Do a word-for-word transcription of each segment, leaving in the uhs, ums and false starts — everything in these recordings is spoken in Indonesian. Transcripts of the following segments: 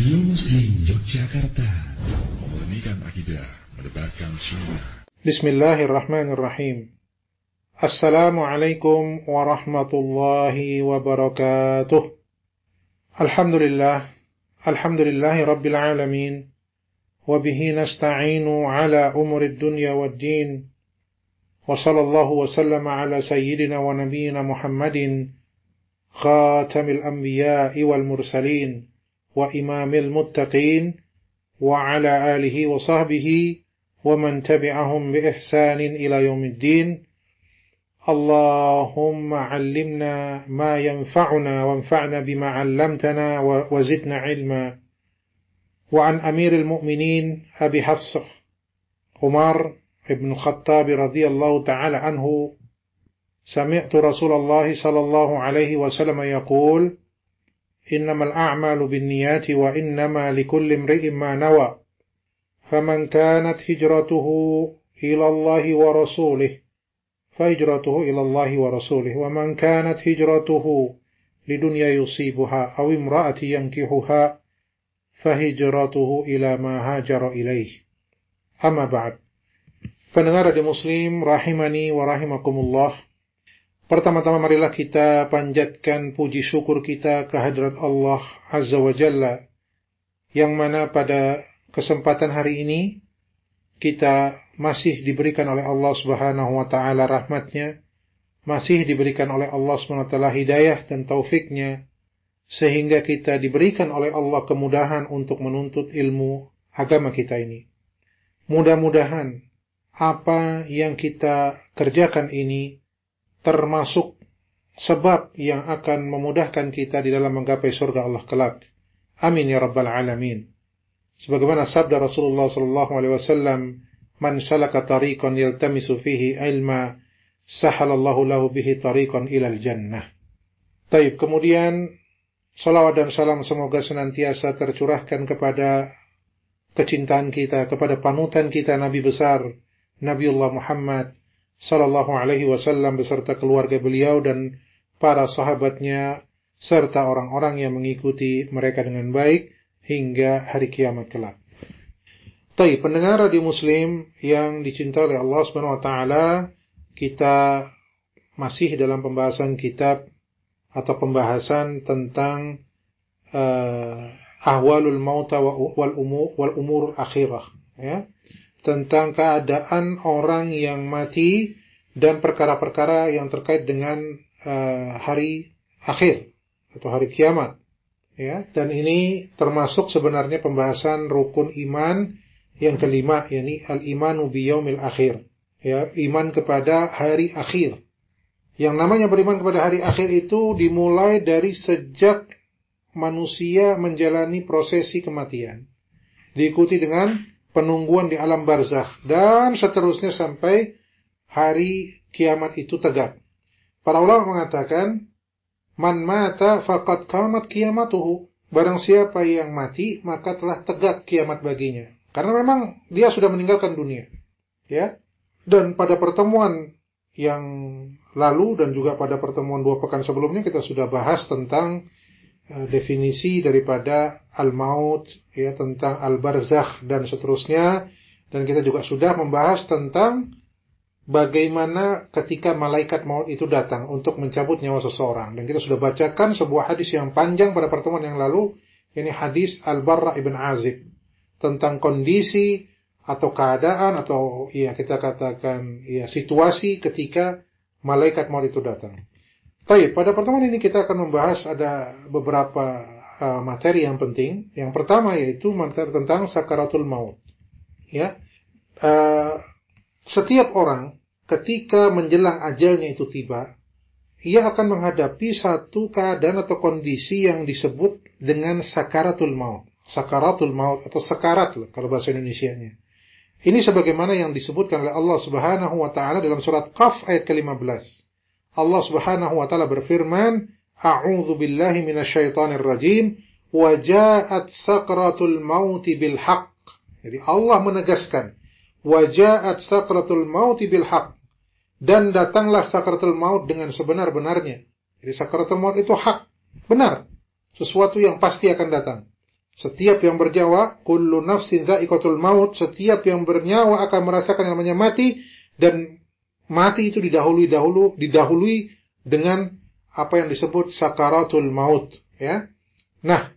Radio Muslim Yogyakarta, memurnikan akidah, menebarkan sunnah. Bismillahirrahmanirrahim. Assalamualaikum warahmatullahi wabarakatuh. Alhamdulillah, alhamdulillahi rabbil alamin, wabihi nasta'inu ala umurid dunya wad din, wa sallallahu wa sallama ala sayyidina wa nabiyina Muhammadin, khatamil anbiya'i wal mursalin, wa imamil muttaqin, wa ala alihi wa sahbihi, wa man tabi'ahum bi ihsanin ila yaumiddin. Allahumma 'allimna ma yanfa'una wanfa'na bima 'allamtana wa zidna 'ilma. Wa an amiril mu'minin Abi Hafs Umar ibn Khattab radhiyallahu ta'ala anhu, sami'tu Rasulullah sallallahu alaihi wasallam yaqul, innamal a'malu binniyati wa innama likulli imri'in ma nawa. Faman kanat hijratuhu ila Allahi wa rasulih, fahijratuhu ila Allahi wa rasulih. Wa man kanat hijratuhu lidunya yusibuha aw imra'ati yankihuha, fahijratuhu ila ma hajara ilaih. Amma ba'd. Pendengar Radio Muslim rahimani wa rahimakumullah. Pertama-tama marilah kita panjatkan puji syukur kita kehadirat Allah Azza wa Jalla, yang mana pada kesempatan hari ini kita masih diberikan oleh Allah Subhanahu wa taala rahmatnya, masih diberikan oleh Allah Subhanahu wa taala hidayah dan taufiknya, sehingga kita diberikan oleh Allah kemudahan untuk menuntut ilmu agama kita ini. Mudah-mudahan apa yang kita kerjakan ini termasuk sebab yang akan memudahkan kita di dalam menggapai surga Allah kelak. Amin ya rabbal alamin. Sebagaimana sabda Rasulullah sallallahu alaihi wasallam, man salaka tariqan yaltamisu fihi ilma, sahalallahu lahu bihi tariqan ilal jannah. Taib, kemudian salawat dan salam semoga senantiasa tercurahkan kepada kecintaan kita, kepada panutan kita Nabi besar Nabiullah Muhammad sallallahu alaihi wasallam beserta keluarga beliau dan para sahabatnya serta orang-orang yang mengikuti mereka dengan baik hingga hari kiamat kelak. Baik, pendengar Radio Muslim yang dicintai oleh Allah Subhanahu wa taala, kita masih dalam pembahasan kitab atau pembahasan tentang uh, ahwalul mauta wal umur wal umur akhirah, ya. Tentang keadaan orang yang mati dan perkara-perkara yang terkait dengan uh, hari akhir atau hari kiamat, ya. Dan ini termasuk sebenarnya pembahasan rukun iman yang kelima, yakni al-imanu biyaumil akhir, ya, iman kepada hari akhir. Yang namanya beriman kepada hari akhir itu dimulai dari sejak manusia menjalani prosesi kematian, diikuti dengan penungguan di alam barzakh, dan seterusnya sampai hari kiamat itu tegak. Para ulama mengatakan, man mata faqad qamat qiyamatuhu. Barang siapa yang mati, maka telah tegak kiamat baginya. Karena memang dia sudah meninggalkan dunia. Ya. Dan pada pertemuan yang lalu dan juga pada pertemuan dua pekan sebelumnya kita sudah bahas tentang uh, definisi daripada al-maut, ya, tentang al-barzakh dan seterusnya, dan kita juga sudah membahas tentang bagaimana ketika malaikat maut itu datang untuk mencabut nyawa seseorang, dan kita sudah bacakan sebuah hadis yang panjang pada pertemuan yang lalu, ini hadis Al-Barra ibn Azib tentang kondisi atau keadaan atau ya kita katakan ya situasi ketika malaikat maut itu datang. Baik, pada pertemuan ini kita akan membahas ada beberapa Uh, materi yang penting. Yang pertama yaitu materi tentang sakaratul maut. Ya, uh, setiap orang ketika menjelang ajalnya itu tiba, ia akan menghadapi satu keadaan atau kondisi yang disebut dengan sakaratul maut. Sakaratul maut atau sekarat loh, kalau bahasa Indonesianya. Ini sebagaimana yang disebutkan oleh Allah Subhanahu wa taala dalam surat Qaf ayat ke lima belas. Allah Subhanahu wa taala berfirman, A'udzu billahi minasyaitonir rajim, wa ja'at sakratul mauti bil haqq. Jadi Allah menegaskan, wa ja'at sakratul mauti bil haqq, dan datanglah sakratul maut dengan sebenar-benarnya. Jadi sakratul maut itu hak, benar, sesuatu yang pasti akan datang. Setiap yang bernyawa, kullu nafsin dha'iqatul maut, setiap yang bernyawa akan merasakan yang namanya mati, dan mati itu didahului dahulu didahului dengan apa yang disebut sakaratul maut, ya. Nah,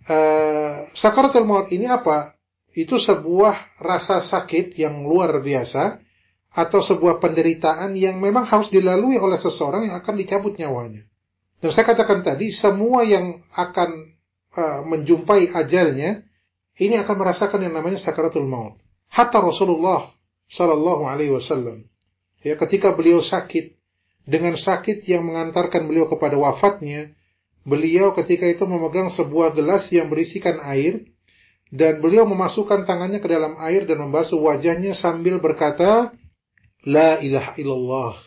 eh, sakaratul maut ini apa? Itu sebuah rasa sakit yang luar biasa atau sebuah penderitaan yang memang harus dilalui oleh seseorang yang akan dicabut nyawanya. Dan saya katakan tadi, semua yang akan Uh, menjumpai ajalnya, ini akan merasakan yang namanya sakaratul maut. Hatta Rasulullah sallallahu alaihi wasallam, ya, ketika beliau sakit, dengan sakit yang mengantarkan beliau kepada wafatnya, beliau ketika itu memegang sebuah gelas yang berisikan air, dan beliau memasukkan tangannya ke dalam air dan membasuh wajahnya sambil berkata, La ilaha illallah,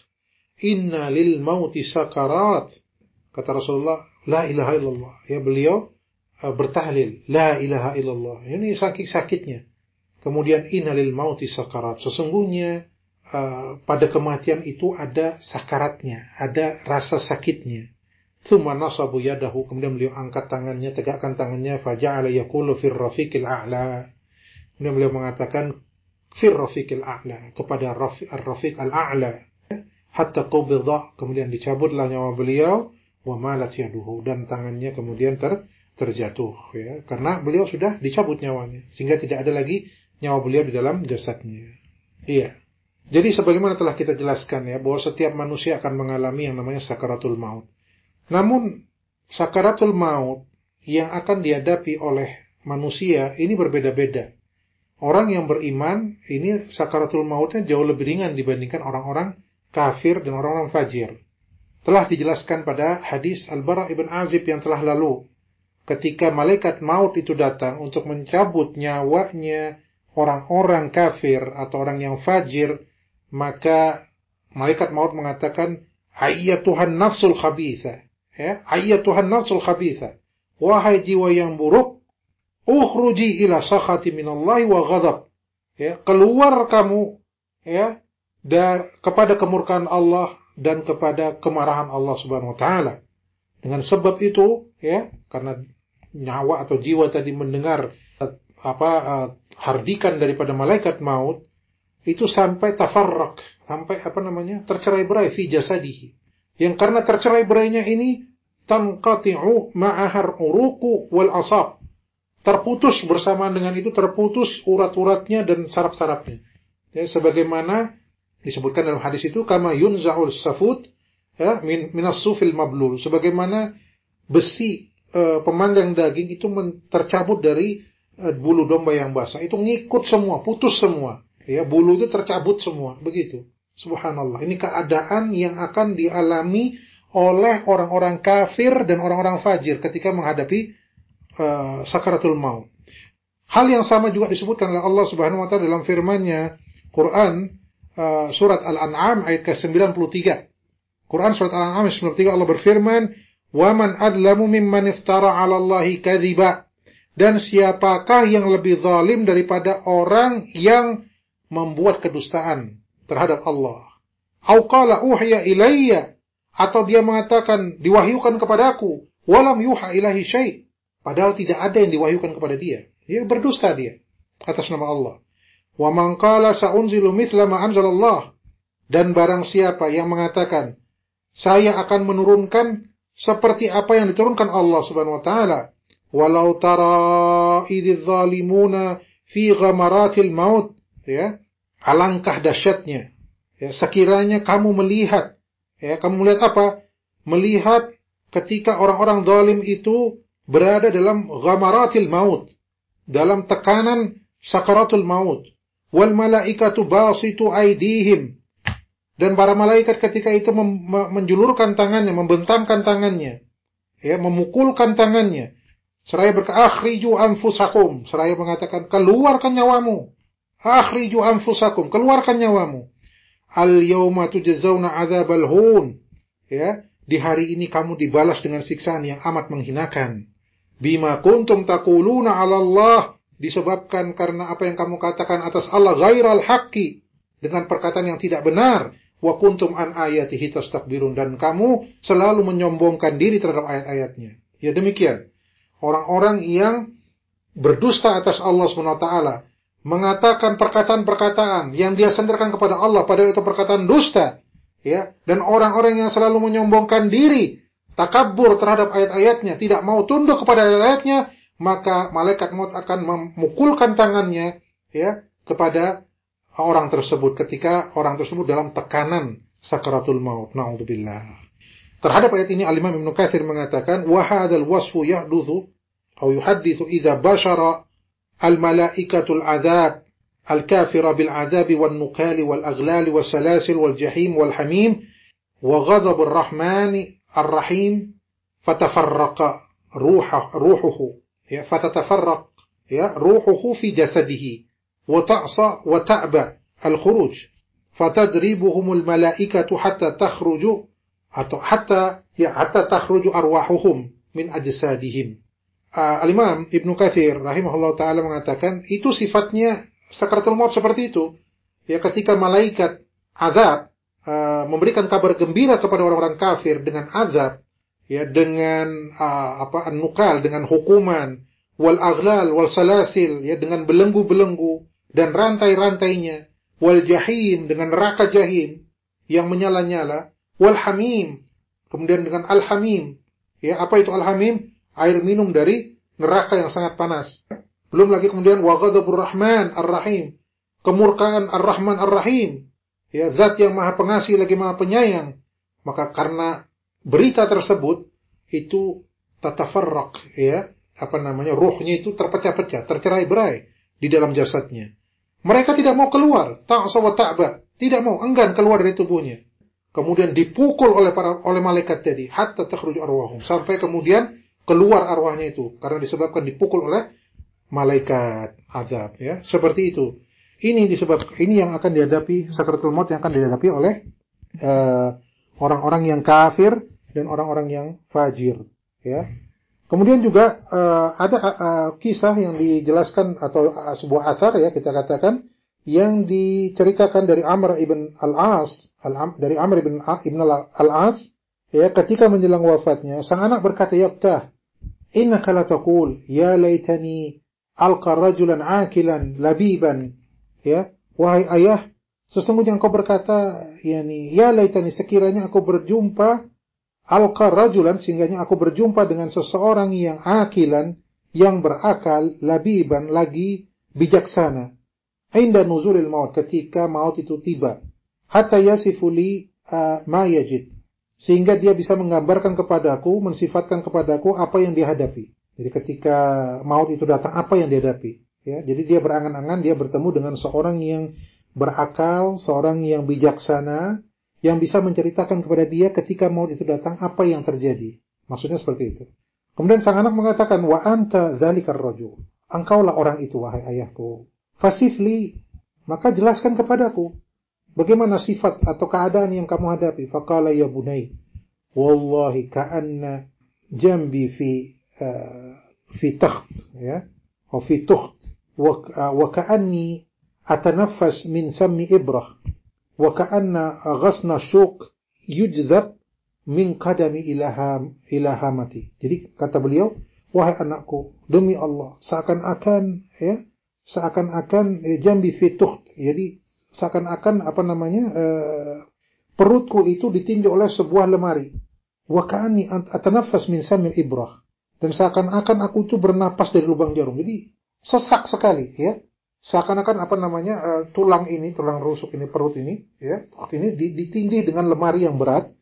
inna lil mauti sakarat. Kata Rasulullah, La ilaha illallah. Ya, beliau bertahlil, la ilaha illallah. Ini sakit-sakitnya. Kemudian innalil mauti sakarat. Sesungguhnya uh, pada kematian itu ada sakaratnya, ada rasa sakitnya. Tsumma nasabu yadahu, kemudian beliau angkat tangannya, tegakkan tangannya, faja'ala yaqulu fir rafiqil a'la. Kemudian beliau mengatakan fir rafiqil a'la, kepada ar-rafiq al-a'la. Hatta qubidha, kemudian dicabutlah nyawa beliau, wa malat yaduhu, dan tangannya kemudian ter terjatuh, ya, karena beliau sudah dicabut nyawanya, sehingga tidak ada lagi nyawa beliau di dalam jasadnya. Iya. Jadi sebagaimana telah kita jelaskan, ya, bahwa setiap manusia akan mengalami yang namanya sakaratul maut. Namun sakaratul maut yang akan dihadapi oleh manusia ini berbeda-beda. Orang yang beriman ini sakaratul mautnya jauh lebih ringan dibandingkan orang-orang kafir dan orang-orang fajir. Telah dijelaskan pada hadis Al-Bara' ibn Azib yang telah lalu. Ketika malaikat maut itu datang untuk mencabut nyawanya orang-orang kafir atau orang yang fajir, maka malaikat maut mengatakan, Ayyatuhan nafsul khabitha, ya, Ayyatuhan nafsul khabitha, wahai jiwa yang buruk, ukhruji ila sakhati minallahi wa ghadab, ya, keluar kamu, ya, dar, kepada kemurkaan Allah dan kepada kemarahan Allah Subhanahu wa taala. Dengan sebab itu, ya, karena nyawa atau jiwa tadi mendengar apa uh, hardikan daripada malaikat maut, itu sampai tafarraq, sampai apa namanya? tercerai-berai fi jasadihi. Yang karena tercerai-berainya ini tanqati'u ma'ahar uruqu wal asab. Terputus bersamaan dengan itu, terputus urat-uratnya dan saraf-sarafnya. Ya, sebagaimana disebutkan dalam hadis itu, kama yunza'ul safut, ya, min minas sufil mablul, sebagaimana besi e, pemanggang daging itu tercabut dari e, bulu domba yang basah, itu ngikut semua, putus semua, ya, bulu itu tercabut semua, begitu. Subhanallah, ini keadaan yang akan dialami oleh orang-orang kafir dan orang-orang fajir ketika menghadapi e, sakaratul maut. Hal yang sama juga disebutkan oleh Allah Subhanahu wa taala dalam firman-Nya Quran, e, surat Al-An'am ayat ke sembilan puluh tiga. Quran surat Al-An'am ayat sembilan puluh tiga, Allah berfirman, "Waman adlamu mimman iftara 'ala Allahi kadziba." Dan siapakah yang lebih zalim daripada orang yang membuat kedustaan terhadap Allah? Au qala uhiya ilayya, atau dia mengatakan diwahyukan kepadaku, walam yuha ilahi syai', padahal tidak ada yang diwahyukan kepada dia. Dia berdusta dia atas nama Allah. Wa man qala sa'unzilu mithla ma anzalallah, dan barang siapa yang mengatakan saya akan menurunkan seperti apa yang diturunkan Allah Subhanahu wa taala. Walau tara idz zalimuna fi ghamaratil maut, ya. Alangkah dahsyatnya, ya, sekiranya kamu melihat, ya, kamu melihat apa? Melihat ketika orang-orang zalim itu berada dalam ghamaratil maut, dalam tekanan sakaratul maut. Wal malaikatu basitu aydihim, dan para malaikat ketika itu menjulurkan tangannya, membentangkan tangannya, ya, memukulkan tangannya. Seraya berkata, akhriju anfusakum, seraya mengatakan, keluarkan nyawamu. Akhriju anfusakum, keluarkan nyawamu. Al-yawma tujzauna adzabal hun, ya, di hari ini kamu dibalas dengan siksaan yang amat menghinakan. Bima kuntum taquluna 'ala Allah, disebabkan karena apa yang kamu katakan atas Allah, ghairal haqqi, dengan perkataan yang tidak benar. Wa kuntum an ayatihi tastakbirun, dan kamu selalu menyombongkan diri terhadap ayat-ayatnya. Ya, demikian orang-orang yang berdusta atas Allah subhanahu wa taala, mengatakan perkataan-perkataan yang dia sandarkan kepada Allah padahal itu perkataan dusta, ya, dan orang-orang yang selalu menyombongkan diri, takabur terhadap ayat-ayatnya, tidak mau tunduk kepada ayat-ayatnya, maka malaikat maut akan memukulkan tangannya, ya, kepada orang tersebut ketika orang tersebut dalam tekanan sakaratul maut. Na'udzubillah. Terhadap ayat ini Al-Imam Ibnu Katsir mengatakan wa hadzal wasfu yahduthu atau yuhadditsu idza bashara al-malaikatul adzab al-kafira bil adzabi wan nukali wal aghlali was salasil wal jahim wal hamim wa ghadabur rahmani ar-rahim fatafarraqa ruha ruhuhu ya fatatafarraq ya ruhuhu fi jasadihi wa ta'sa wa ta'ba al-khuruj fatadribuhumul malaikatu hatta takhruju atau hatta ya hatta takhruju arwahuhum min ajsadihim. Uh, Al-Imam Ibnu Katsir rahimahullah taala mengatakan itu sifatnya sakaratul maut seperti itu. Ya, ketika malaikat azab uh, memberikan kabar gembira kepada orang-orang kafir dengan azab, ya, dengan uh, apa an-nukal, dengan hukuman, wal aghlal wal salasil, ya, dengan belenggu-belenggu dan rantai-rantainya, wal jahim, dengan neraka jahim yang menyala-nyala, wal hamim, kemudian dengan al-hamim. Ya, apa itu al-hamim? Air minum dari neraka yang sangat panas. Belum lagi kemudian wa ghadabur rahman ar-rahim, kemurkaan ar-rahman ar-rahim. Ya, zat yang maha pengasih lagi maha penyayang. Maka karena berita tersebut itu tatafarraq, ya, apa namanya? Ruhnya itu terpecah-pecah, tercerai-berai di dalam jasadnya. Mereka tidak mau keluar, ta'sa wa ta'ba, tidak mau, enggan keluar dari tubuhnya. Kemudian dipukul oleh para oleh malaikat tadi hatta takhruju arwahum, sampai kemudian keluar arwahnya itu karena disebabkan dipukul oleh malaikat azab, ya, seperti itu. Ini disebab ini yang akan dihadapi sakaratul maut yang akan dihadapi oleh uh, orang-orang yang kafir dan orang-orang yang fajir, ya. Kemudian juga uh, ada uh, kisah yang dijelaskan atau uh, sebuah asar, ya, kita katakan, yang diceritakan dari Amr ibn al-As, dari Amr ibn al-As, ya, ketika menjelang wafatnya, sang anak berkata, "Yabtah, innaka la taqul ya laitani alqa rajulan akilan labiban." Ya, wahai ayah, sesungguhnya engkau berkata, yakni, ya laitani, sekiranya aku berjumpa alqa rajulan, sehingganya aku berjumpa dengan seseorang yang akilan, yang berakal, labiban, lagi bijaksana. Inda nuzulil maut, ketika maut itu tiba, hatta yasifu li uh, ma yajid, sehingga dia bisa menggambarkan kepadaku, mensifatkan kepadaku apa yang dia hadapi. Jadi ketika maut itu datang, apa yang dia hadapi, ya. Jadi dia berangan-angan dia bertemu dengan seorang yang berakal, seorang yang bijaksana, yang bisa menceritakan kepada dia ketika maut itu datang apa yang terjadi. Maksudnya seperti itu. Kemudian sang anak mengatakan, wa anta dzalikar rajul, engkaulah orang itu wahai ayahku. Fasifli, maka jelaskan kepadaku bagaimana sifat atau keadaan yang kamu hadapi. Faqala ya bunai, wallahi ka'anna jambi fi uh, fi takht, ya, atau fi tukht, wa, uh, wa ka'anni atanaffas min sammi ibrah, wa ka'anna ghasna syuq yujdhab min qadami ilaham ilahamati. Jadi kata beliau, wahai anakku, demi Allah, seakan-akan, ya, seakan-akan eh, jambi fi tukht, jadi seakan-akan apa namanya eh, perutku itu ditinju oleh sebuah lemari. Wa ka'anni atanaffas min samil ibrah, dan seakan-akan aku itu bernapas dari lubang jarum. Jadi sesak sekali, ya. Seakan-akan apa namanya eh, tulang ini, tulang rusuk ini, perut ini, ya, ini ditindih dengan lemari yang berat.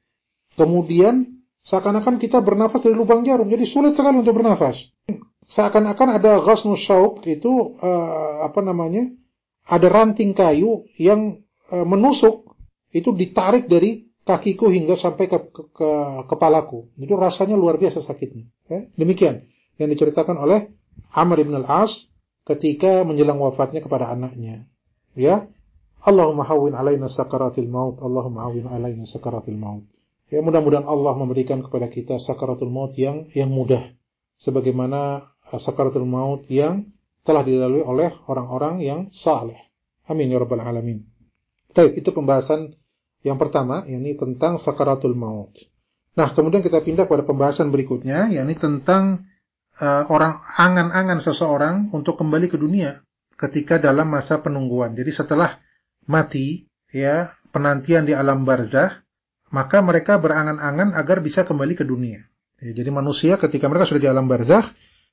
Kemudian seakan-akan kita bernapas dari lubang jarum. Jadi sulit sekali untuk bernafas. Seakan-akan ada ghasnu syauq, itu uh, apa namanya, ada ranting kayu yang uh, menusuk, itu ditarik dari kakiku hingga sampai ke, ke, ke kepalaku. Itu rasanya luar biasa sakitnya, ya? Demikian yang diceritakan oleh Amr ibn al-As ketika menjelang wafatnya kepada anaknya, ya. Allahumma hawwin alaina sakaratil maut, Allahumma hawwin alaina sakaratil maut. Ya, mudah-mudahan Allah memberikan kepada kita sakaratul maut yang yang mudah, sebagaimana sakaratul maut yang telah dilalui oleh orang-orang yang saleh. Amin ya rabbal alamin. Baik, itu pembahasan yang pertama, yakni tentang sakaratul maut. Nah, kemudian kita pindah kepada pembahasan berikutnya, yakni tentang uh, orang angan-angan seseorang untuk kembali ke dunia ketika dalam masa penungguan. Jadi setelah mati, ya, penantian di alam barzakh, maka mereka berangan-angan agar bisa kembali ke dunia. Ya, jadi manusia ketika mereka sudah di alam barzakh,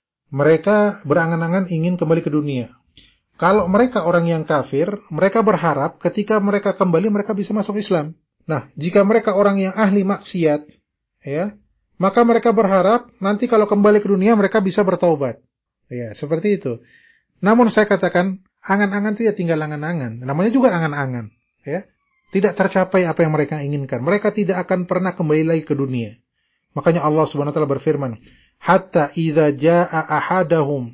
mereka berangan-angan ingin kembali ke dunia. Kalau mereka orang yang kafir, mereka berharap ketika mereka kembali mereka bisa masuk Islam. Nah, jika mereka orang yang ahli maksiat, ya, maka mereka berharap nanti kalau kembali ke dunia mereka bisa bertaubat. Ya, seperti itu. Namun saya katakan, angan-angan itu ya tinggal angan-angan. Namanya juga angan-angan, ya. Tidak tercapai apa yang mereka inginkan. Mereka tidak akan pernah kembali lagi ke dunia. Makanya Allah Subhanahu wa taala berfirman, "Hatta idza jaa ahadahum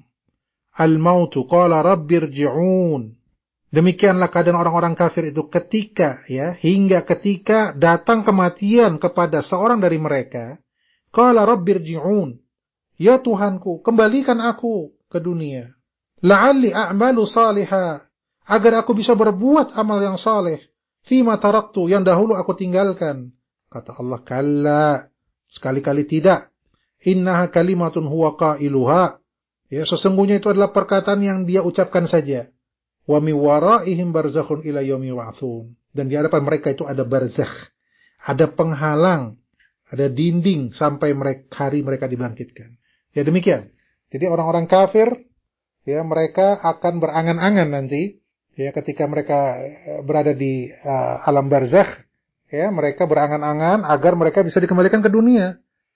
al-mautu qala rabbirji'un." Demikianlah keadaan orang-orang kafir itu ketika, ya, hingga ketika datang kematian kepada seorang dari mereka, qala rabbirji'un, ya Tuhanku, kembalikan aku ke dunia, la'alli a'malu salihah, agar aku bisa berbuat amal yang saleh, fima taraktu, yang dahulu aku tinggalkan. Kata Allah, kalla, sekali-kali tidak, innaha kalimatun huwa qailuha, ya, sesungguhnya itu adalah perkataan yang dia ucapkan saja. Wa mi waraihim barzakhun ila yaumi yub'atsun, dan di hadapan mereka itu ada barzakh, ada penghalang, ada dinding sampai mereka, hari mereka dibangkitkan. Ya demikian. Jadi orang-orang kafir, ya, mereka akan berangan-angan nanti, ya, ketika mereka berada di uh, alam barzakh, ya, mereka berangan-angan agar mereka bisa dikembalikan ke dunia.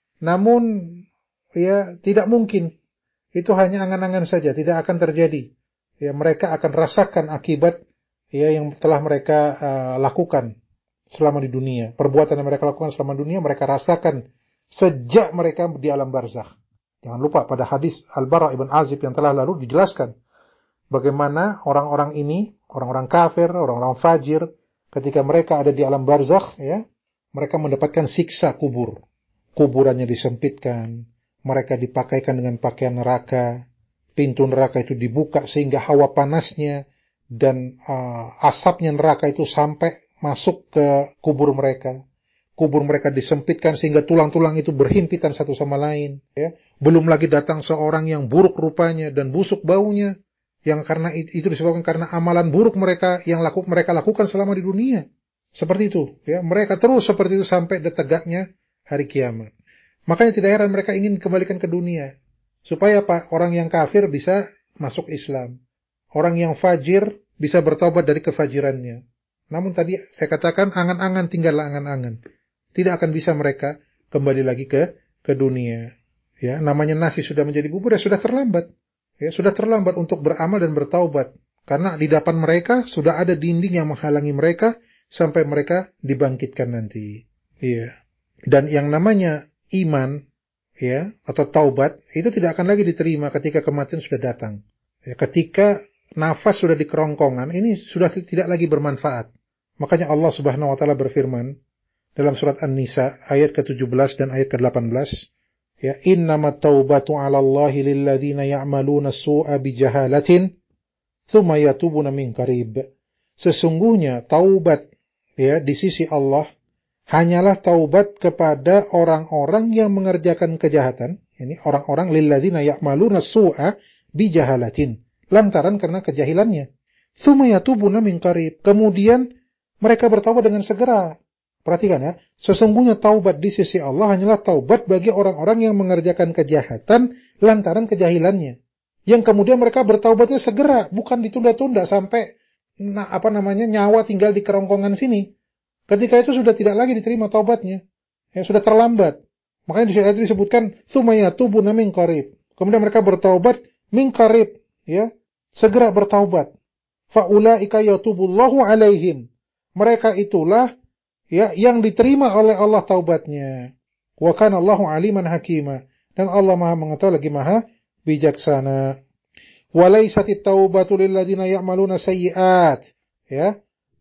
Namun, ya, tidak mungkin. Itu hanya angan-angan saja, tidak akan terjadi. Ya, mereka akan rasakan akibat, ya, yang telah mereka uh, lakukan selama di dunia. Perbuatan yang mereka lakukan selama dunia mereka rasakan sejak mereka di alam barzakh. Jangan lupa pada hadis Al-Bara ibn Azib yang telah lalu dijelaskan bagaimana orang-orang ini, orang-orang kafir, orang-orang fajir, ketika mereka ada di alam barzakh, ya, mereka mendapatkan siksa kubur. Kuburannya disempitkan, mereka dipakaikan dengan pakaian neraka. Pintu neraka itu dibuka sehingga hawa panasnya dan uh, asapnya neraka itu sampai masuk ke kubur mereka. Kubur mereka disempitkan sehingga tulang-tulang itu berhimpitan satu sama lain. Ya. Belum lagi datang seorang yang buruk rupanya dan busuk baunya, yang karena itu disebabkan karena amalan buruk mereka yang laku, mereka lakukan selama di dunia. Seperti itu. Ya. Mereka terus seperti itu sampai tegaknya hari kiamat. Makanya tidak heran mereka ingin kembalikan ke dunia. Supaya apa? Orang yang kafir bisa masuk Islam. Orang yang fajir bisa bertobat dari kefajirannya. Namun tadi saya katakan angan-angan, tinggallah angan-angan. Tidak akan bisa mereka kembali lagi ke ke dunia. Ya, namanya nasi sudah menjadi bubur, ya sudah terlambat. Ya, sudah terlambat untuk beramal dan bertaubat. Karena di depan mereka sudah ada dinding yang menghalangi mereka sampai mereka dibangkitkan nanti. Iya. Dan yang namanya iman, ya, atau taubat itu tidak akan lagi diterima ketika kematian sudah datang. Ya, ketika nafas sudah di kerongkongan, ini sudah tidak lagi bermanfaat. Makanya Allah Subhanahu wa taala berfirman dalam surat An-Nisa ayat ke tujuh belas dan ayat ke delapan belas, ya, innamat taubatu 'ala Allahi lil ladzina ya'maluna as-su'a bijahalatin tsumma yatubuna min qarib. Sesungguhnya taubat, ya, di sisi Allah hanyalah taubat kepada orang-orang yang mengerjakan kejahatan, ini orang-orang lilladzina ya'maluna su'a bijahalatin, lantaran karena kejahilannya. Tsumma yatubuna min qarib, kemudian mereka bertaubat dengan segera. Perhatikan ya, sesungguhnya taubat di sisi Allah hanyalah taubat bagi orang-orang yang mengerjakan kejahatan lantaran kejahilannya. Yang kemudian mereka bertaubatnya segera, bukan ditunda-tunda sampai nah, apa namanya nyawa tinggal di kerongkongan sini. Ketika itu sudah tidak lagi diterima taubatnya. Ya, sudah terlambat. Makanya di ayat disebutkan tsumma yatubuna min qarib. Kemudian mereka bertaubat min qarib, ya, segera bertaubat. Fa ulaika yatubullahu alaihim. Mereka itulah, ya, yang diterima oleh Allah taubatnya. Wa kana Allahu aliman hakima. Dan Allah Maha mengetahui lagi Maha bijaksana. Wa laysatit taubatu lil ladzina ya'maluna sayyi'at. Ya.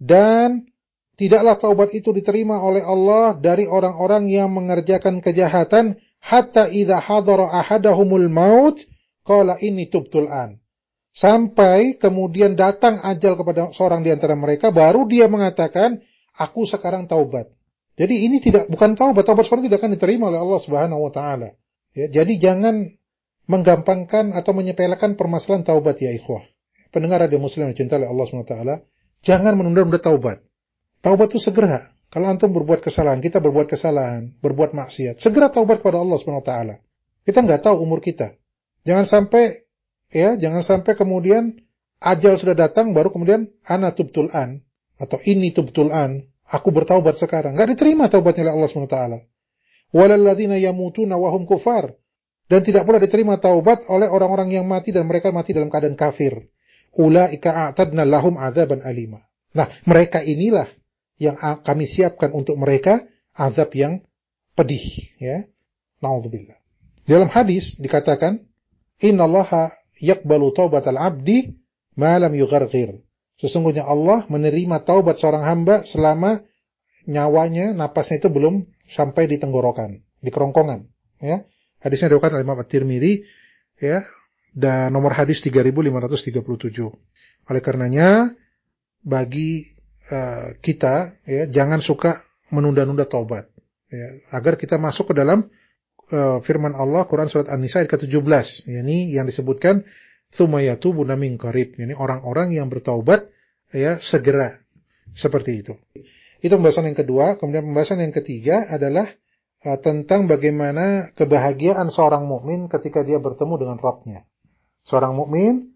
Dan tidaklah taubat itu diterima oleh Allah dari orang-orang yang mengerjakan kejahatan hatta idza hadara ahadahumul maut qala inni tubtul an. Sampai kemudian datang ajal kepada seorang di antara mereka, baru dia mengatakan, aku sekarang taubat. Jadi ini tidak bukan taubat, taubat seperti itu tidak akan diterima oleh Allah Subhanahu wa taala. Ya, jadi jangan menggampangkan atau menyepelekan permasalahan taubat ya ikhwah. Pendengar radio muslim yang dicintai oleh Allah subhanahu wa taala, jangan menunda-nunda taubat. Taubat itu segera. Kalau antum berbuat kesalahan, kita berbuat kesalahan, berbuat maksiat, segera taubat kepada Allah subhanahu wa taala. Kita nggak tahu umur kita. Jangan sampai ya, jangan sampai kemudian ajal sudah datang baru kemudian ana tubtul an atau ini tubtul an, aku bertaubat sekarang. Enggak diterima taubatnya oleh Allah subhanahu wa taala. Walal ladzina yamutuna wa hum kufar. Dan tidak pula diterima taubat oleh orang-orang yang mati dan mereka mati dalam keadaan kafir. Ulaika a'tadna lahum adzaban alima. Nah, mereka inilah yang kami siapkan untuk mereka azab yang pedih, ya. Nauzubillah. Dalam hadis dikatakan, "Innallaha yaqbalu taubatal 'abdi ma lam yugharghir." Sesungguhnya Allah menerima taubat seorang hamba selama nyawanya, napasnya itu belum sampai di tenggorokan, di kerongkongan, ya. Hadisnya diriwayatkan oleh Imam At-Tirmidzi, ya, dan nomor hadis tiga ribu lima ratus tiga puluh tujuh. Oleh karenanya bagi uh, kita, ya, jangan suka menunda-nunda taubat, ya, agar kita masuk ke dalam uh, firman Allah Quran surat An-Nisa ayat ke tujuh belas, yakni yang disebutkan tsumma yatubuna min qarib, yakni orang-orang yang bertaubat ya segera, seperti itu. Itu pembahasan yang kedua. Kemudian pembahasan yang ketiga adalah uh, tentang bagaimana kebahagiaan seorang mukmin ketika dia bertemu dengan Rabb-nya. Seorang mukmin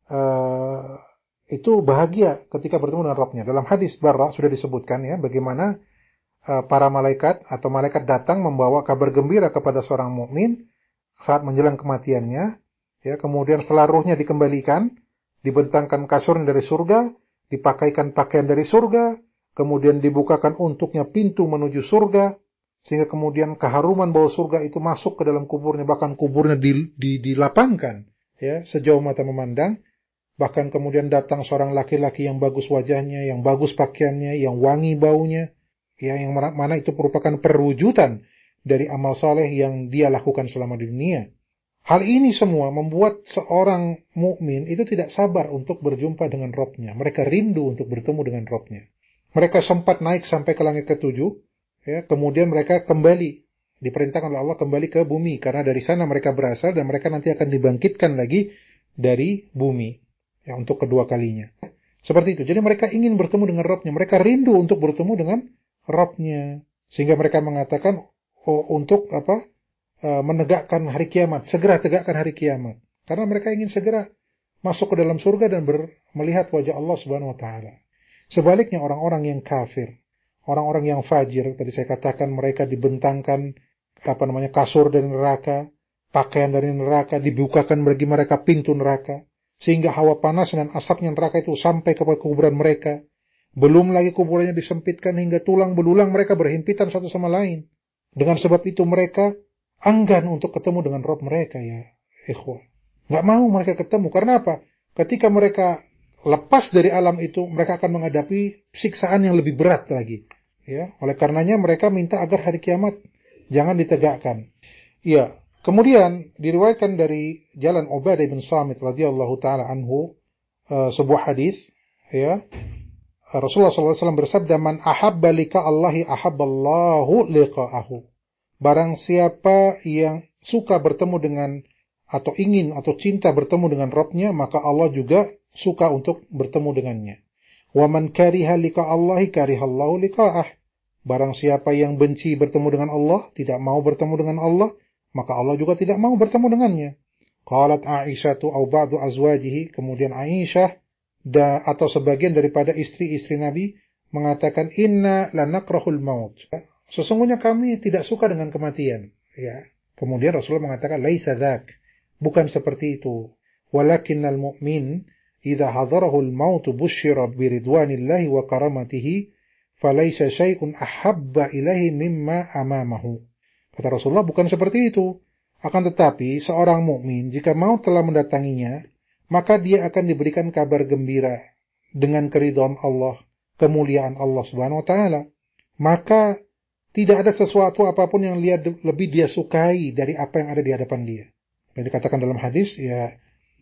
uh, itu bahagia ketika bertemu dengan Rabb-nya. Dalam hadis Barra sudah disebutkan ya bagaimana uh, para malaikat atau malaikat datang membawa kabar gembira kepada seorang mukmin saat menjelang kematiannya. Ya, kemudian setelah ruhnya dikembalikan, dibentangkan kasur dari surga, dipakaikan pakaian dari surga, kemudian dibukakan untuknya pintu menuju surga, sehingga kemudian keharuman bau surga itu masuk ke dalam kuburnya, bahkan kuburnya dilapangkan, ya, sejauh mata memandang. Bahkan kemudian datang seorang laki-laki yang bagus wajahnya, yang bagus pakaiannya, yang wangi baunya, ya, yang mana itu merupakan perwujudan dari amal saleh yang dia lakukan selama di dunia. Hal ini semua membuat seorang mukmin itu tidak sabar untuk berjumpa dengan Rabb-nya. Mereka rindu untuk bertemu dengan Rabb-nya. Mereka sempat naik sampai ke langit ketujuh, ya, kemudian mereka kembali, diperintahkan oleh Allah kembali ke bumi, karena dari sana mereka berasal dan mereka nanti akan dibangkitkan lagi dari bumi, ya, untuk kedua kalinya. Seperti itu. Jadi mereka ingin bertemu dengan Rabb-nya, mereka rindu untuk bertemu dengan Rabb-nya, sehingga mereka mengatakan oh, untuk apa? menegakkan hari kiamat, segera tegakkan hari kiamat. Karena mereka ingin segera masuk ke dalam surga dan ber, melihat wajah Allah Subhanahu wa taala. Sebaliknya orang-orang yang kafir, orang-orang yang fajir, tadi saya katakan mereka dibentangkan apa namanya kasur dari neraka, pakaian dari neraka, dibukakan bagi mereka pintu neraka, sehingga hawa panas dan asapnya neraka itu sampai ke kuburan mereka. Belum lagi kuburannya disempitkan hingga tulang belulang mereka berhimpitan satu sama lain. Dengan sebab itu mereka enggan untuk ketemu dengan Rabb mereka, ya ikhwah. Nggak mau mereka ketemu. Karena apa? Ketika mereka lepas dari alam itu, mereka akan menghadapi siksaan yang lebih berat lagi. Ya, oleh karenanya mereka minta agar hari kiamat jangan ditegakkan. Ya, kemudian diriwayatkan dari jalan Ubadah bin Samit radhiyallahu taala anhu uh, sebuah hadis, ya. Rasulullah sallallahu alaihi wasallam bersabda, "Man ahabba liqa Allahi ahabballahu liqa'ahu." Barang siapa yang suka bertemu dengan atau ingin atau cinta bertemu dengan Rabb-nya, maka Allah juga suka untuk bertemu dengannya. Wa man kariha liqa Allahi karihallahu liqa'ah. Barang siapa yang benci bertemu dengan Allah, tidak mau bertemu dengan Allah, maka Allah juga tidak mau bertemu dengannya. Qalat Aisyatu aw ba'du azwajihi, kemudian Aisyah da, atau sebagian daripada istri-istri Nabi mengatakan, inna lanakrahul maut. Sesungguhnya kami tidak suka dengan kematian, ya. Kemudian Rasulullah mengatakan laisa dzak, bukan seperti itu. Walakinnal mu'min idza hadarahul maut busyira biridwanillahi wa karamatihi falaisa syai'un ahabba ilaihi mimma amamahu. Kata Rasulullah, bukan seperti itu. Akan tetapi seorang mukmin jika maut telah mendatanginya, maka dia akan diberikan kabar gembira dengan keridhaan Allah, kemuliaan Allah Subhanahu wa taala. Maka tidak ada sesuatu apapun yang lihat lebih dia sukai dari apa yang ada di hadapan dia. Yang dikatakan dalam hadis, ya,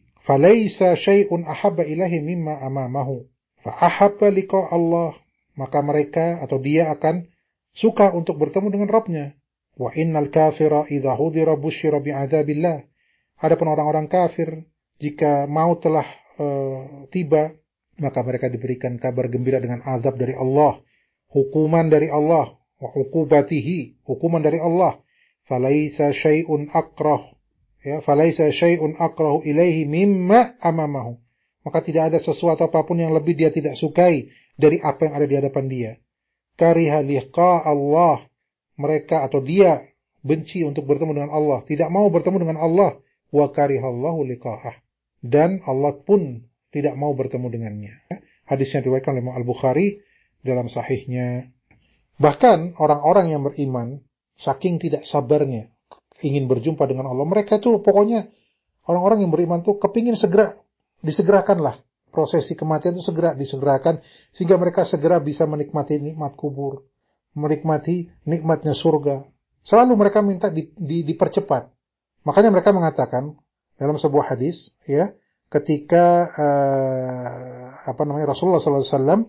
falaisa syai'un ahabba ilahi mimma amamahu. Fa ahabba liqa Allah. Maka mereka atau dia akan suka untuk bertemu dengan Rabb-nya. Wa innal kafira idza hudira busyira bi'adzabillah. Adapun orang-orang kafir, jika maut telah uh, tiba, maka mereka diberikan kabar gembira dengan azab dari Allah, hukuman dari Allah, wa uqubatihi, hukuman dari Allah. Falaisa syai'un akrah, ya, falaisa syai'un akrahu ilaihi mimma amamahu. Maka tidak ada sesuatu apapun yang lebih dia tidak sukai dari apa yang ada di hadapan dia. Kariha liqa Allah, mereka atau dia benci untuk bertemu dengan Allah, tidak mau bertemu dengan Allah. Wa karihallahu liqa'ah, dan Allah pun tidak mau bertemu dengannya. Hadisnya diriwayatkan oleh Imam Al-Bukhari dalam sahihnya. Bahkan orang-orang yang beriman, saking tidak sabarnya ingin berjumpa dengan Allah, mereka tuh pokoknya orang-orang yang beriman tuh kepingin segera disegerakanlah prosesi kematian itu segera disegerakan, sehingga mereka segera bisa menikmati nikmat kubur, menikmati nikmatnya surga. Selalu mereka minta di, di, dipercepat. Makanya mereka mengatakan dalam sebuah hadis, ya, ketika uh, apa namanya Rasulullah sallallahu alaihi wasallam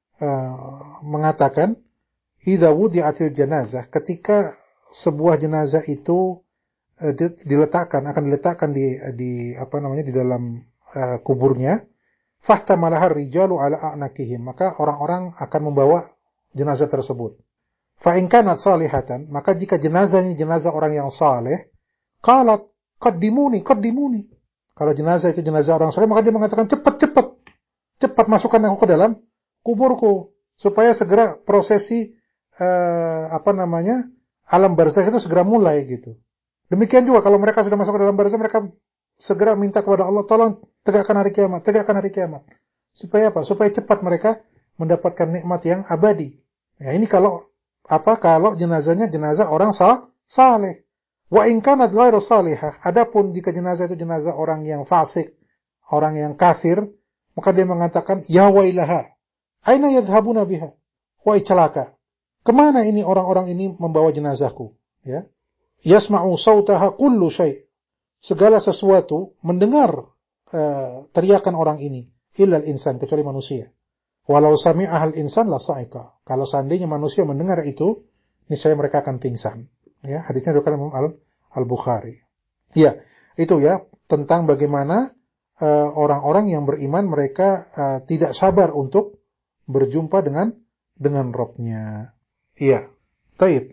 uh, mengatakan, "Idza wudi'atil janazah," ketika sebuah jenazah itu uh, diletakkan, akan diletakkan di di apa namanya di dalam uh, kuburnya, fahtamalahar rijalu ala a'naqihim, maka orang-orang akan membawa jenazah tersebut. Fa in kanat salihatan, maka jika jenazahnya jenazah orang yang saleh, qalat qaddimuni qaddimuni. Kalau jenazah itu jenazah orang saleh, maka dia mengatakan cepat-cepat, cepat masukkan aku ke dalam kuburku supaya segera prosesi uh, apa namanya alam barzakh itu segera mulai gitu. Demikian juga kalau mereka sudah masuk ke dalam barzakh, mereka segera minta kepada Allah, tolong tegakkan hari kiamat, tegakkan hari kiamat. Supaya apa? Supaya cepat mereka mendapatkan nikmat yang abadi. Ya, ini kalau apa? Kalau jenazahnya jenazah orang sal saleh. Wa in kanat ghairu salihah, adapun jika jenazah itu jenazah orang yang fasik, orang yang kafir, maka dia mengatakan, ya wailaha, aina yadhhabuna biha? Wahai celaka, kemana ini orang-orang ini membawa jenazahku? Ya. Yasma'u sautaha kullu syai'. Segala sesuatu mendengar uh, teriakan orang ini, illal insan, kecuali manusia. Walau sami'ahal insan la sa'iqa. Kalau seandainya manusia mendengar itu, niscaya mereka akan pingsan. Ya, hadisnya diriwayatkan Imam Al-Bukhari. Ya, itu ya tentang bagaimana uh, orang-orang yang beriman mereka uh, tidak sabar untuk berjumpa dengan dengan Rabb-nya. Iya. Baik.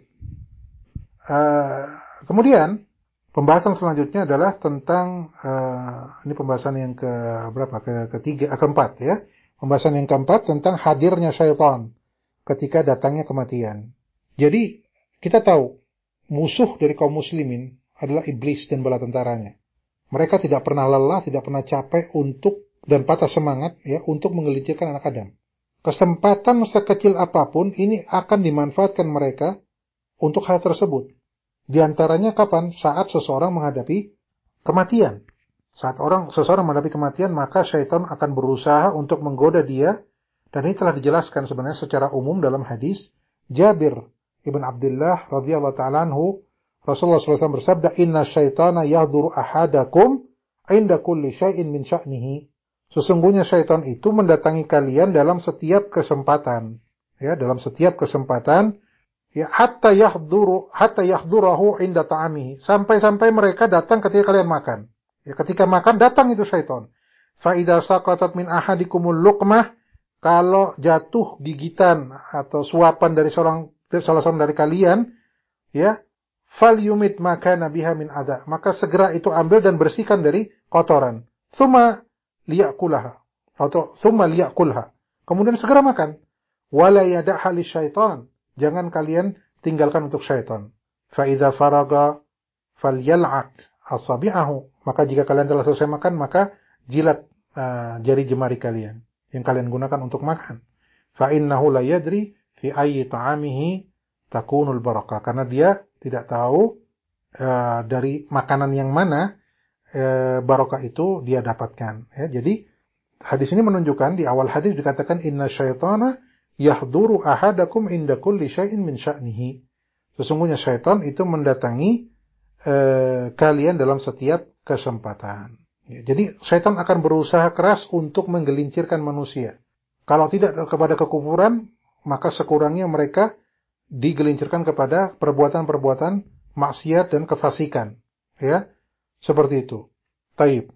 Uh, kemudian pembahasan selanjutnya adalah tentang uh, ini pembahasan yang ke berapa? Ke ketiga, eh, keempat ya. Pembahasan yang keempat tentang hadirnya syaitan ketika datangnya kematian. Jadi kita tahu musuh dari kaum muslimin adalah iblis dan bala tentaranya. Mereka tidak pernah lelah, tidak pernah capek untuk dan patah semangat ya untuk menggelincirkan anak Adam. Kesempatan sekecil apapun ini akan dimanfaatkan mereka untuk hal tersebut. Di antaranya kapan? Saat seseorang menghadapi kematian. Saat orang seseorang menghadapi kematian, maka syaitan akan berusaha untuk menggoda dia, dan ini telah dijelaskan sebenarnya secara umum dalam hadis Jabir Ibn Abdullah radhiyallahu ta'ala anhu, Rasulullah shallallahu alaihi wasallam bersabda, "Inna syaitana yahduru ahadakum inda kulli syai'in min sya'nihi." Sesungguhnya syaitan itu mendatangi kalian dalam setiap kesempatan, ya, dalam setiap kesempatan, ya, hatta yahduru hatta yahdurahu inda ta'amihi, sampai-sampai mereka datang ketika kalian makan. Ya, ketika makan datang itu syaitan. Fa idza saqatat min ahadikumul luqmah, kalau jatuh gigitan atau suapan dari seorang salah seorang dari kalian, ya, fal yumit maka nabiha min adha, maka segera itu ambil dan bersihkan dari kotoran. Tsumma liyakulaha atau tsumma liyakulha, kemudian segera makan. Wala yada'ha lisyaitan, jangan kalian tinggalkan untuk syaitan. Fa idza faraga falyal'aq asabi'ahu, maka jika kalian telah selesai makan, maka jilat uh, jari jemari kalian yang kalian gunakan untuk makan. Fa innahu la yadri fi ayyi ta'amihi takunul barakah, karena dia tidak tahu uh, dari makanan yang mana uh, barakah itu dia dapatkan. Ya, jadi hadis ini menunjukkan, di awal hadis dikatakan inna syaitana yahduru ahadakum inda kulli syai'in min sya'nihi. Sesungguhnya syaitan itu mendatangi uh, kalian dalam setiap kesempatan. Ya, jadi syaitan akan berusaha keras untuk menggelincirkan manusia. Kalau tidak kepada kekufuran, maka sekurangnya mereka digelincirkan kepada perbuatan-perbuatan maksiat dan kefasikan, ya, Seperti itu. Taib.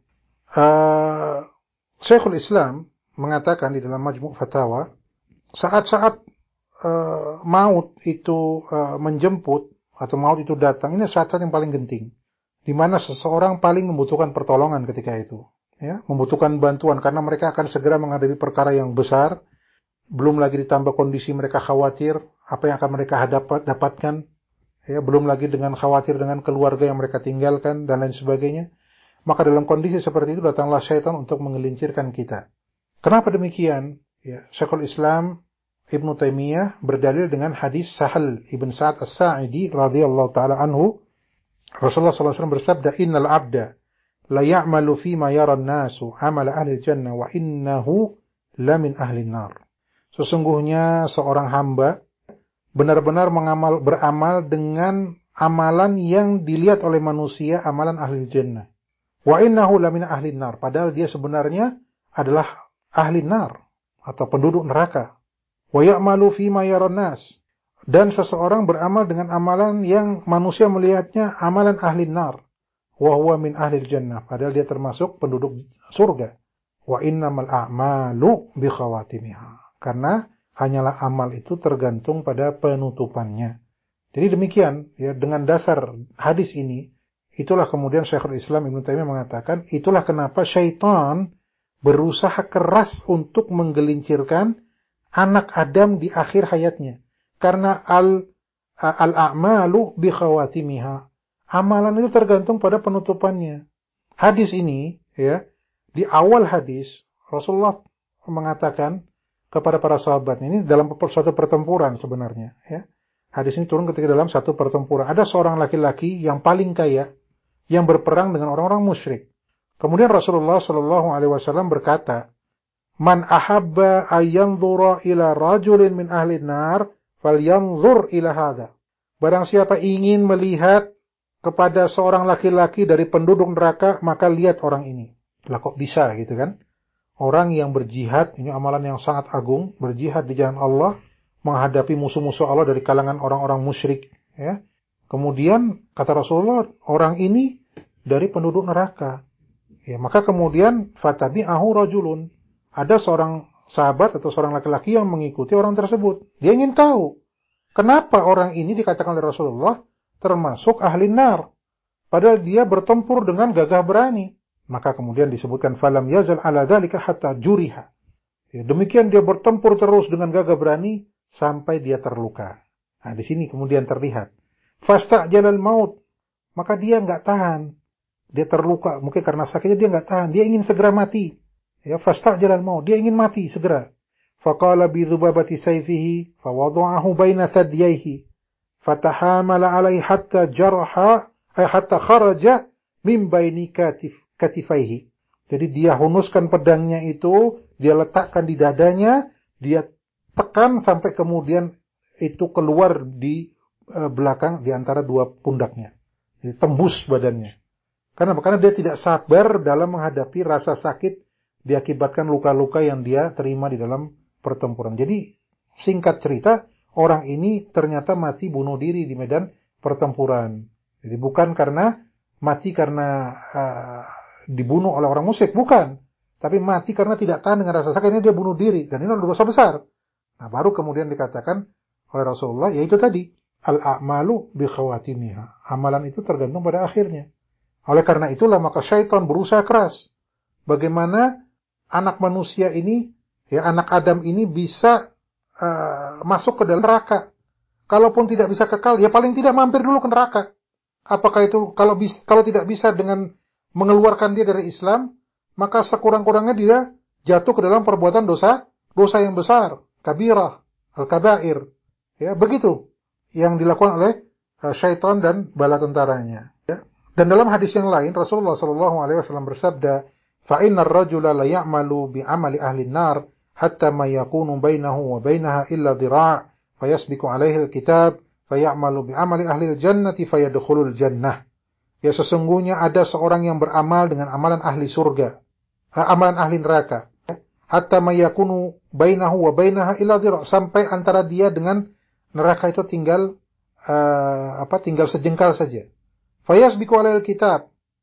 Uh, Syekhul Islam mengatakan di dalam Majmu' Fatawa, saat-saat uh, maut itu uh, menjemput atau maut itu datang, ini saat-saat yang paling genting, di mana seseorang paling membutuhkan pertolongan ketika itu, ya, membutuhkan bantuan karena mereka akan segera menghadapi perkara yang besar, belum lagi ditambah kondisi mereka khawatir apa yang akan mereka hadapat, dapatkan, ya, belum lagi dengan khawatir dengan keluarga yang mereka tinggalkan dan lain sebagainya. Maka dalam kondisi seperti itu datanglah syaitan untuk menggelincirkan kita. Kenapa demikian? Ya, Syekhul Islam Ibnu Taimiyah berdalil dengan hadis Sahal ibn Sa'ad As-Sa'idi radhiyallahu taala anhu, Rasulullah sallallahu alaihi wasallam bersabda, "Innal 'abda la ya'malu fi ma yara an-nasu 'amala ahli al-jannah wa innahu la min ahli an-nar." Sesungguhnya seorang hamba benar-benar mengamal beramal dengan amalan yang dilihat oleh manusia, amalan ahli jannah. Wa innahu la min ahli nar, padahal dia sebenarnya adalah ahli nar atau penduduk neraka. Wa ya'malu fi ma yaran nas, dan seseorang beramal dengan amalan yang manusia melihatnya amalan ahli nar. Wa huwa min ahli jannah, padahal dia termasuk penduduk surga. Wa innamal a'malu bi khawatimiha, karena hanyalah amal itu tergantung pada penutupannya. Jadi demikian, ya, dengan dasar hadis ini, itulah kemudian Syekhul Islam Ibnu Taimiyah mengatakan, itulah kenapa syaitan berusaha keras untuk menggelincirkan anak Adam di akhir hayatnya. Karena al al-a'malu bi khawatimiha. Amalan itu tergantung pada penutupannya. Hadis ini, ya, di awal hadis Rasulullah mengatakan kepada para sahabat, ini dalam suatu pertempuran sebenarnya, ya. Hadis ini turun ketika dalam satu pertempuran. Ada seorang laki-laki yang paling kaya yang berperang dengan orang-orang musyrik. Kemudian Rasulullah sallallahu alaihi wasallam berkata, "Man ahabba ayyanzura ila rajulin min ahli nar, falyanzur ila hadha." Barang siapa ingin melihat kepada seorang laki-laki dari penduduk neraka, maka lihat orang ini. Lah kok bisa gitu kan? Orang yang berjihad, ini amalan yang sangat agung, berjihad di jalan Allah, menghadapi musuh-musuh Allah dari kalangan orang-orang musyrik, ya. Kemudian kata Rasulullah, orang ini dari penduduk neraka. Ya, maka kemudian fatabi'ahu rajulun. Ada seorang sahabat atau seorang laki-laki yang mengikuti orang tersebut. Dia ingin tahu kenapa orang ini dikatakan oleh Rasulullah termasuk ahli nar, padahal dia bertempur dengan gagah berani. Maka kemudian disebutkan falam yazal ala dzalika hatta juriha. Ya, demikian dia bertempur terus dengan gagah berani sampai dia terluka. Nah, di sini kemudian terlihat fastajalal maut, maka dia enggak tahan. Dia terluka, mungkin karena sakitnya dia enggak tahan, dia ingin segera mati. Ya, fastajalal maut, dia ingin mati segera. Faqala bi dzubabati sayfihi fawada'ahu baina thadyayhi fatahamala alaihi hatta jarha ay hatta kharaja min baini katif katifaihi. Jadi dia hunuskan pedangnya itu, dia letakkan di dadanya, dia tekan sampai kemudian itu keluar di e, belakang di antara dua pundaknya. Jadi tembus badannya. Karena karena dia tidak sabar dalam menghadapi rasa sakit diakibatkan luka-luka yang dia terima di dalam pertempuran. Jadi singkat cerita, orang ini ternyata mati bunuh diri di medan pertempuran. Jadi bukan karena mati karena uh, dibunuh oleh orang musyrik, bukan. Tapi mati karena tidak tahan dengan rasa sakitnya, dia bunuh diri. Dan ini adalah dosa besar. Nah, baru kemudian dikatakan oleh Rasulullah, yaitu tadi, al-a'malu bi khawatimiha. Amalan itu tergantung pada akhirnya. Oleh karena itulah maka syaitan berusaha keras. Bagaimana anak manusia ini, ya anak Adam ini bisa uh, masuk ke dalam neraka. Kalaupun tidak bisa kekal, ya paling tidak mampir dulu ke neraka. Apakah itu kalau bis, kalau tidak bisa dengan mengeluarkan dia dari Islam, maka sekurang-kurangnya dia jatuh ke dalam perbuatan dosa, dosa yang besar, kabirah, al-kabair. Ya, begitu yang dilakukan oleh uh, syaitan dan bala tentaranya. Ya. Dan dalam hadis yang lain Rasulullah sallallahu alaihi wasallam bersabda, "Fa innar rajula la ya'malu bi 'amali ahli an-nar hatta ma yakunu bainahu wa bainaha illa dhira', fayasbiqu 'alaihi al-kitab, fayamalu bi 'amali ahli al-jannati fayadkhulul jannah." Ya, sesungguhnya ada seorang yang beramal dengan amalan ahli surga, amalan ahli neraka, hatta ma yakunu bainahu wa bainaha illa dhira', sampai antara dia dengan neraka itu tinggal uh, apa tinggal sejengkal saja. Fayasbiqu 'alaihi al-kitab,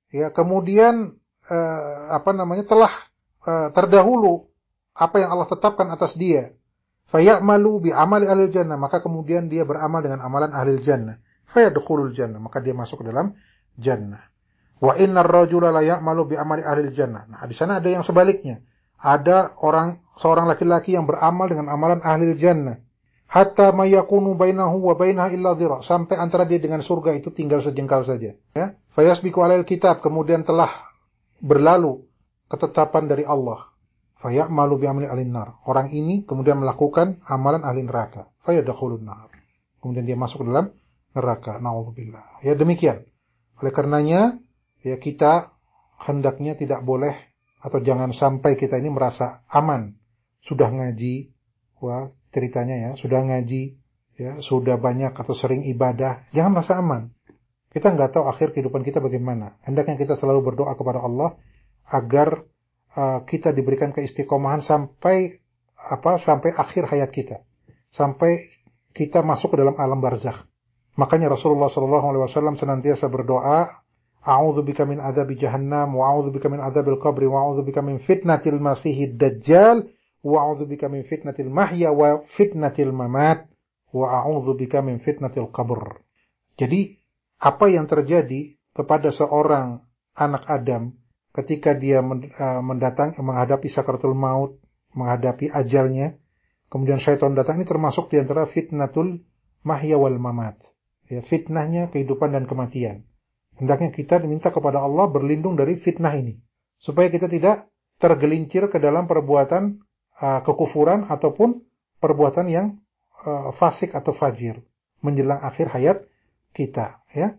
ya, kemudian uh, apa namanya telah uh, terdahulu apa yang Allah tetapkan atas dia, fayamalu bi amali ahli jannah, maka kemudian dia beramal dengan amalan ahli jannah, fayadkhulul jannah, maka dia masuk ke dalam jannah. Wa innar rajula la ya'malu bi amali ahli jannah. Nah, di sana ada yang sebaliknya. Ada orang seorang laki-laki yang beramal dengan amalan ahli jannah. Hatta mayakunu bainahu wa bainaha illa dhira, sampai antara dia dengan surga itu tinggal sejengkal saja, ya. Fayasbiqu alail kitab, kemudian telah berlalu ketetapan dari Allah. Fayamalu bi amali ahli nar. Orang ini kemudian melakukan amalan ahli neraka. Fayadkhulun nar. Kemudian dia masuk ke dalam neraka. Nauzubillah. Ya, demikian. Oleh karenanya, ya, kita hendaknya tidak boleh atau jangan sampai kita ini merasa aman. Sudah ngaji, wah, ceritanya ya, sudah ngaji, ya, sudah banyak atau sering ibadah, jangan merasa aman. Kita nggak tahu akhir kehidupan kita bagaimana. Hendaknya kita selalu berdoa kepada Allah agar uh, kita diberikan keistiqomahan sampai apa? Sampai akhir hayat kita, sampai kita masuk ke dalam alam barzakh. Makanya Rasulullah shallallahu alaihi wasallam senantiasa berdoa, A'udzubika min adzabi jahannam, wa a'udzubika min adzabil qabri, wa a'udzubika min fitnatil masihid dajjal, wa a'udzubika min fitnatil mahya wa fitnatil mamat, wa a'udzubika min fitnatil qabr. Jadi, apa yang terjadi kepada seorang anak Adam ketika dia mendatang menghadapi sakaratul maut, menghadapi ajalnya, kemudian syaitan datang, ini termasuk di antara fitnatul mahya wal mamat. Ya, fitnahnya kehidupan dan kematian. Hendaknya kita diminta kepada Allah berlindung dari fitnah ini, supaya kita tidak tergelincir ke dalam perbuatan uh, kekufuran ataupun perbuatan yang uh, fasik atau fajir menjelang akhir hayat kita. Ya,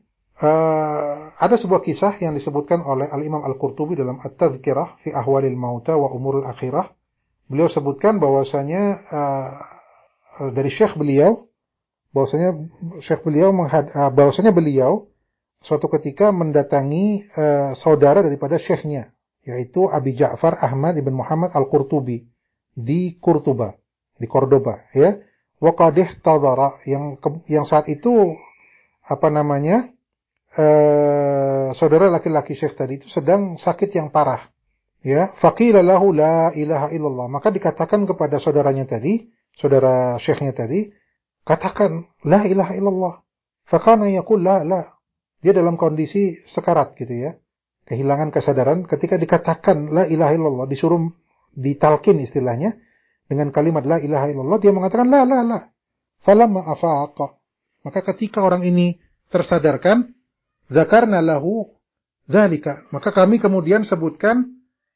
uh, ada sebuah kisah yang disebutkan oleh Al-Imam Al-Qurtubi dalam At-Tadhkirah fi Ahwalil Mauta wa Umurul Akhirah. Beliau sebutkan bahwasanya uh, dari syekh beliau, bahwasanya syekh beliau menghad, uh, bahwasanya beliau suatu ketika mendatangi uh, saudara daripada syekhnya, yaitu Abi Ja'far Ahmad ibn Muhammad Al-Qurtubi di Kurtuba, di Cordoba, ya. Wa qad ihtadara, yang yang saat itu apa namanya? Uh, saudara laki-laki syekh tadi itu sedang sakit yang parah. Ya, faqila lahu la ilaha illallah. Maka dikatakan kepada saudaranya tadi, saudara syekhnya tadi, katakan la ilaha illallah. Fakana yaqul la la. Dia dalam kondisi sekarat gitu ya, kehilangan kesadaran. Ketika dikatakan la ilaha illallah, disuruh ditalkin istilahnya dengan kalimat la ilaha illallah, dia mengatakan la la la. Falamma afaqa, maka ketika orang ini tersadarkan, dzakarna lahu dzalika, maka kami kemudian sebutkan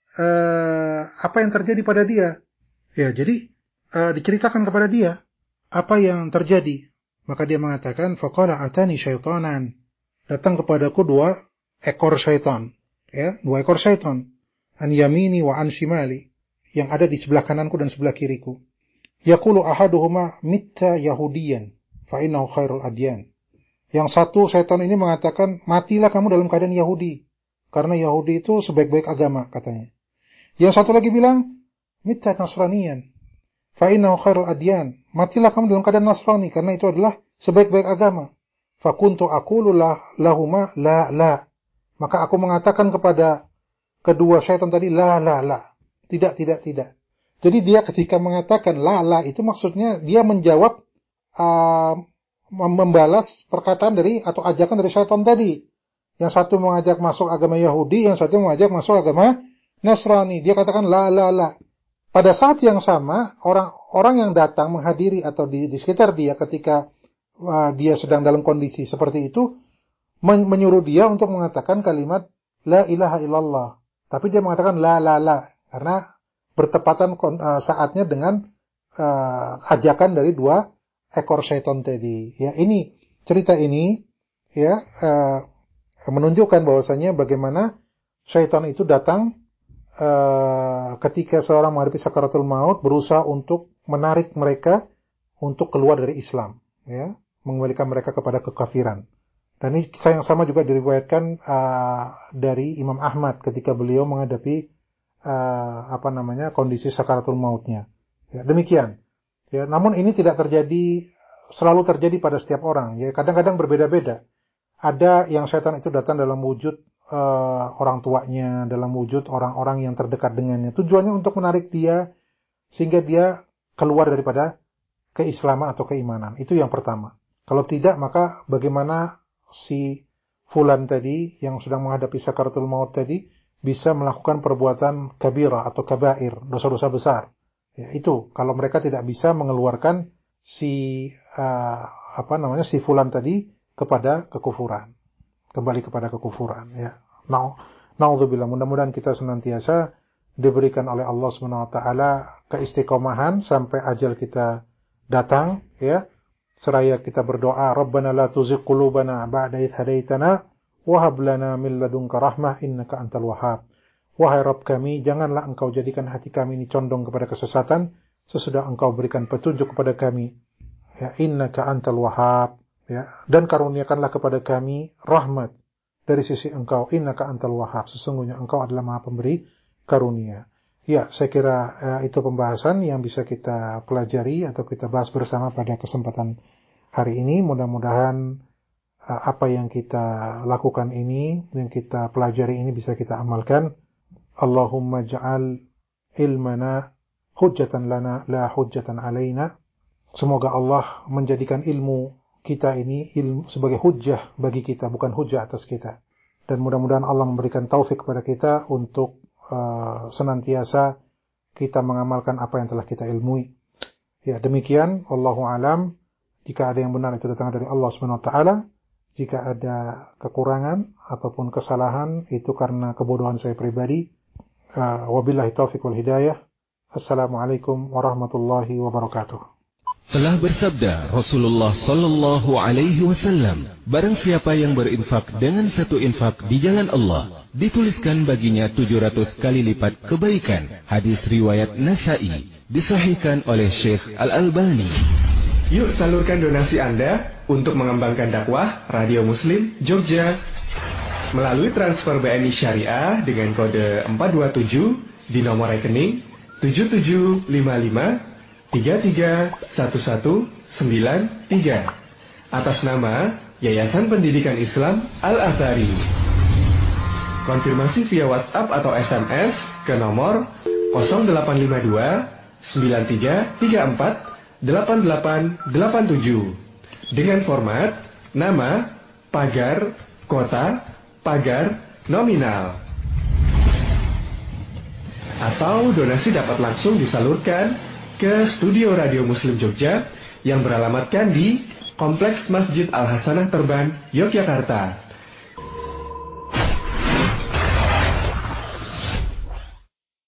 uh, apa yang terjadi pada dia. Ya, jadi uh, diceritakan kepada dia apa yang terjadi. Maka dia mengatakan, faqala atani syaitanan, datang kepadaku dua ekor syaitan, ya, dua ekor syaitan, an yamini wa an shimali, yang ada di sebelah kananku dan sebelah kiriku. Yaqulu ahaduhuma mitta yahudiyan fa innahu khairul adyan. Yang satu syaitan ini mengatakan, matilah kamu dalam keadaan Yahudi, karena Yahudi itu sebaik-baik agama, katanya. Yang satu lagi bilang, mitta nasraniyan fa innahu khairul adyan, matilah kamu dalam keadaan Nasrani, karena itu adalah sebaik-baik agama. Fakuntu aqulu lahuma la la, maka aku mengatakan kepada kedua syaitan tadi la la la, tidak tidak tidak. Jadi dia ketika mengatakan la la itu maksudnya dia menjawab uh, membalas perkataan dari atau ajakan dari syaitan tadi. Yang satu mengajak masuk agama Yahudi, yang satu mengajak masuk agama Nasrani. Dia katakan la la la. Pada saat yang sama, orang-orang yang datang menghadiri atau di, di sekitar dia ketika Uh, dia sedang dalam kondisi seperti itu, men- menyuruh dia untuk mengatakan kalimat la ilaha illallah. Tapi dia mengatakan la la la, karena bertepatan uh, saatnya dengan uh, ajakan dari dua ekor syaitan tadi. Ya, ini cerita ini ya uh, menunjukkan bahwasanya bagaimana syaitan itu datang uh, ketika seorang menghadapi sakaratul maut, berusaha untuk menarik mereka untuk keluar dari Islam, ya, mengembalikan mereka kepada kekafiran. Dan ini kisah yang sama juga diriwayatkan uh, dari Imam Ahmad ketika beliau menghadapi uh, apa namanya kondisi sakaratul mautnya. Ya, demikian. Ya, namun ini tidak terjadi selalu terjadi pada setiap orang. Ya, kadang-kadang berbeda-beda. Ada yang setan itu datang dalam wujud uh, orang tuanya, dalam wujud orang-orang yang terdekat dengannya. Tujuannya untuk menarik dia sehingga dia keluar daripada keislaman atau keimanan. Itu yang pertama. Kalau tidak, maka bagaimana si fulan tadi yang sedang menghadapi sakaratul maut tadi bisa melakukan perbuatan kabirah atau kabair, dosa-dosa besar. Ya, itu kalau mereka tidak bisa mengeluarkan si uh, apa namanya si fulan tadi kepada kekufuran, kembali kepada kekufuran. Ya, nah, naudzubillah. Mudah-mudahan kita senantiasa diberikan oleh Allah Subhanahu Wa Taala keistiqomahan sampai ajal kita datang. Ya, seraya kita berdoa, Rabbana la tuzigh qulubana ba'da idh hadaitana wa hab lana min ladunka rahmah innaka antal wahhab. Wahai Rabb kami, janganlah engkau jadikan hati kami ini condong kepada kesesatan sesudah engkau berikan petunjuk kepada kami. Ya, innaka antal wahhab. Ya, dan karuniakanlah kepada kami rahmat dari sisi engkau. Innaka antal wahhab. Sesungguhnya engkau adalah Maha Pemberi karunia. Ya, saya kira eh, itu pembahasan yang bisa kita pelajari atau kita bahas bersama pada kesempatan hari ini. Mudah-mudahan eh, apa yang kita lakukan ini, yang kita pelajari ini bisa kita amalkan. Allahumma ja'al ilmana hujjatan lana la hujjatan alaina. Semoga Allah menjadikan ilmu kita ini ilmu sebagai hujjah bagi kita, bukan hujjah atas kita. Dan mudah-mudahan Allah memberikan taufik kepada kita untuk uh, senantiasa kita mengamalkan apa yang telah kita ilmui. Ya, demikian. Wallahu alam. Jika ada yang benar itu datang dari Allah Subhanahu wa taala. Jika ada kekurangan ataupun kesalahan itu karena kebodohan saya pribadi. Uh, wabillahi taufiq wal hidayah. Assalamualaikum warahmatullahi wabarakatuh. Telah bersabda Rasulullah sallallahu alaihi wasallam, barang siapa yang berinfak dengan satu infak di jalan Allah, dituliskan baginya tujuh ratus kali lipat kebaikan. Hadis riwayat Nasa'i, disahihkan oleh Syekh Al-Albani. Yuk salurkan donasi Anda untuk mengembangkan dakwah Radio Muslim Jogja melalui transfer B N I Syariah dengan kode empat dua tujuh di nomor rekening tujuh tujuh lima lima tiga tiga satu satu sembilan tiga atas nama Yayasan Pendidikan Islam Al-Azhari. Konfirmasi via WhatsApp atau S M S ke nomor nol delapan lima dua sembilan tiga tiga empat delapan delapan delapan tujuh dengan format nama, pagar, kota, pagar, nominal. Atau donasi dapat langsung disalurkan ke Studio Radio Muslim Jogja yang beralamatkan di Kompleks Masjid Al-Hasanah Terban, Yogyakarta.